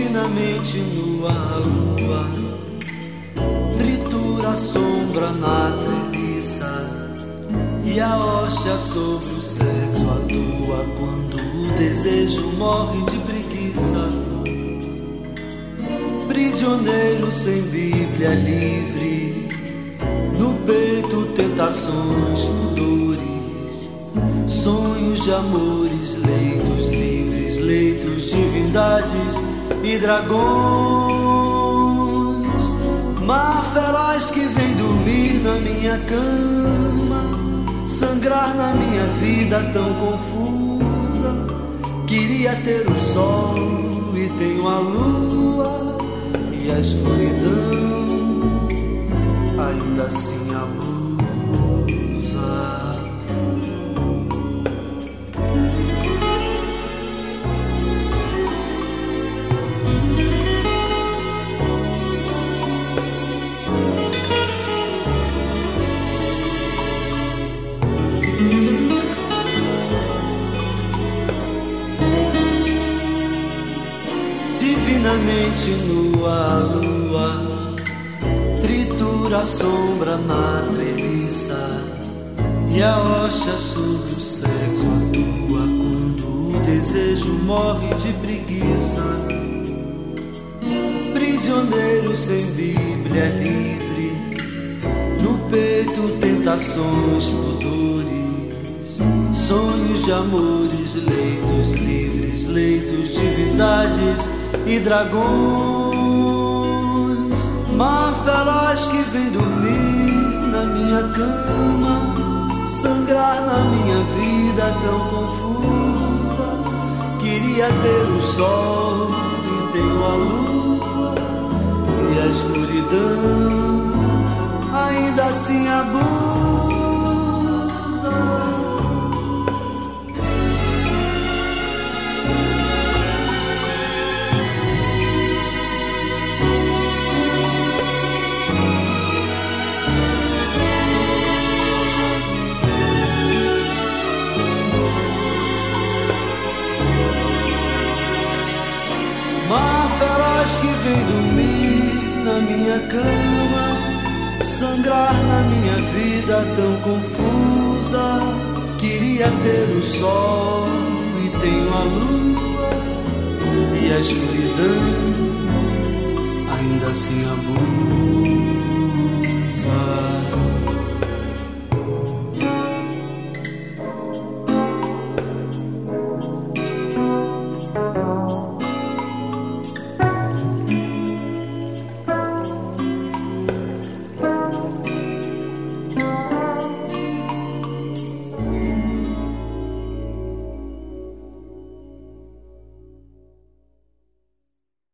divinamente nua a lua tritura a sombra na treliça, e a hóstia sobre o sexo atua quando o desejo morre de preguiça. Prisioneiro sem Bíblia livre, no peito tentações, pudores, sonhos de amores, leitos livres, leitos, divindades e dragões. Mar feroz que vem dormir na minha cama, sangrar na minha vida tão confusa. Queria ter o sol e tenho a lua, e a escuridão ainda assim abusa. Divinamente nua a lua tritura a sombra na treliça, e a hóstia sobre o sexo atua quando o desejo morre de preguiça. Prisioneiro sem Bíblia livre, no peito tentações, pudores, sonhos de amores, leitos livres, leitos, divindades e dragões. Mar feroz que vem dormir na minha cama, sangrar na minha vida tão confusa. Queria ter o sol e tenho a lua, e a escuridão ainda assim abusa. Mar feroz que vem dormir na minha cama, sangrar na minha vida tão confusa. Queria ter o sol e tenho a lua, e a escuridão ainda assim abusa.